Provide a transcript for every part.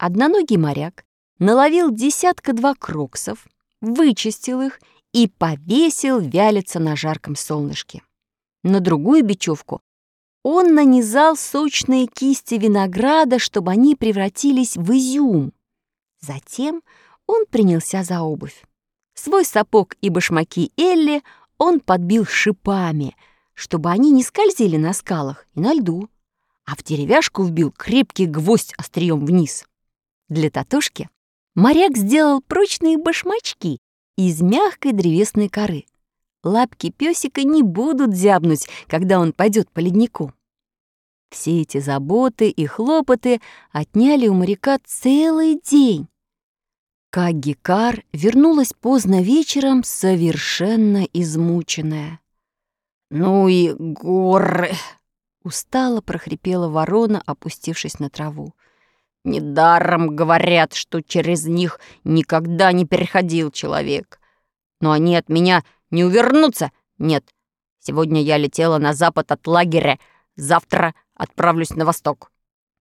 Одноногий моряк наловил 1-2 кроксов, вычистил их и повесил вялиться на жарком солнышке. На другую бечевку он нанизал сочные кисти винограда, чтобы они превратились в изюм. Затем он принялся за обувь. Свой сапог и башмаки Элли он подбил шипами, чтобы они не скользили на скалах и на льду, а в деревяшку вбил крепкий гвоздь острием вниз. Для Татушки моряк сделал прочные башмачки из мягкой древесной коры. Лапки пёсика не будут зябнуть, когда он пойдет по леднику. Все эти заботы и хлопоты отняли у моряка целый день. Кагги-Кар вернулась поздно вечером, совершенно измученная. «Ну и горы!» — устало прохрипела ворона, опустившись на траву. «Недаром говорят, что через них никогда не переходил человек. Но они от меня не увернутся. Нет, сегодня я летела на запад от лагеря, завтра отправлюсь на восток».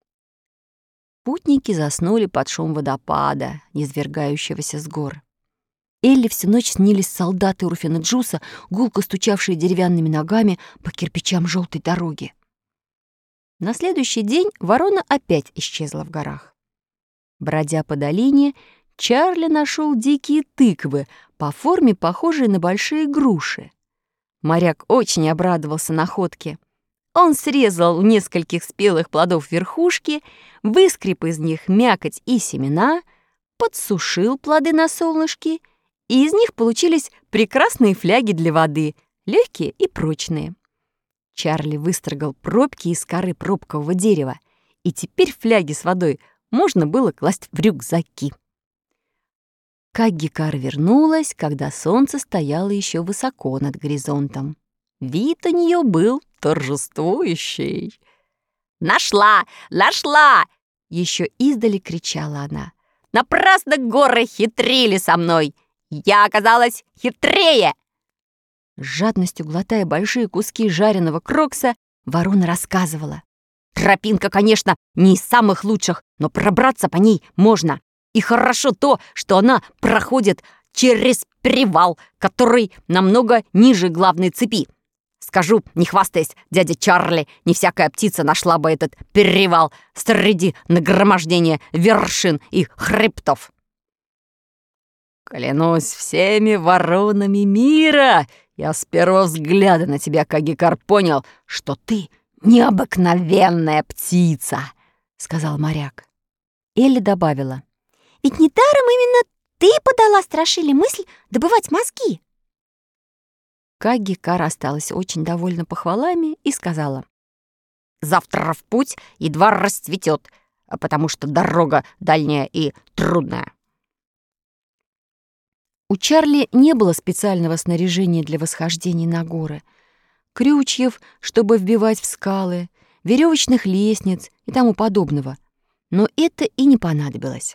Путники заснули под шум водопада, низвергающегося с гор. Элли всю ночь снились солдаты Руфина Джуса, гулко стучавшие деревянными ногами по кирпичам желтой дороги. На следующий день ворона опять исчезла в горах. Бродя по долине, Чарли нашел дикие тыквы, по форме похожие на большие груши. Моряк очень обрадовался находке. Он срезал у нескольких спелых плодов верхушки, выскреб из них мякоть и семена, подсушил плоды на солнышке, и из них получились прекрасные фляги для воды, легкие и прочные. Чарли выстрогал пробки из коры пробкового дерева, и теперь фляги с водой можно было класть в рюкзаки. Кагги-Кар вернулась, когда солнце стояло еще высоко над горизонтом. Вид у нее был торжествующий. «Нашла! Нашла!» — еще издали кричала она. «Напрасно горы хитрили со мной! Я оказалась хитрее!» С жадностью глотая большие куски жареного крокса, ворона рассказывала. «Тропинка, конечно, не из самых лучших, но пробраться по ней можно. И хорошо то, что она проходит через перевал, который намного ниже главной цепи. Скажу, не хвастаясь, дядя Чарли, не всякая птица нашла бы этот перевал среди нагромождения вершин и хребтов». «Клянусь всеми воронами мира, я с первого взгляда на тебя, Кагги-Кар, понял, что ты необыкновенная птица», — сказал моряк. Элли добавила: «Ведь недаром именно ты подала Страшиле мысль добывать мозги». Кагги-Кар осталась очень довольна похвалами и сказала: «Завтра в путь едва расцветет, потому что дорога дальняя и трудная». У Чарли не было специального снаряжения для восхождений на горы, крючьев, чтобы вбивать в скалы, веревочных лестниц и тому подобного, но это и не понадобилось.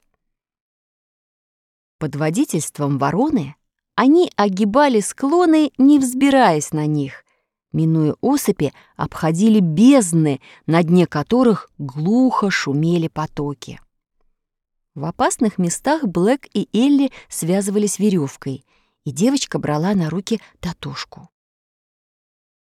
Под водительством вороны они огибали склоны, не взбираясь на них, минуя осыпи, обходили бездны, на дне которых глухо шумели потоки. В опасных местах Блэк и Элли связывались веревкой, и девочка брала на руки Татушку.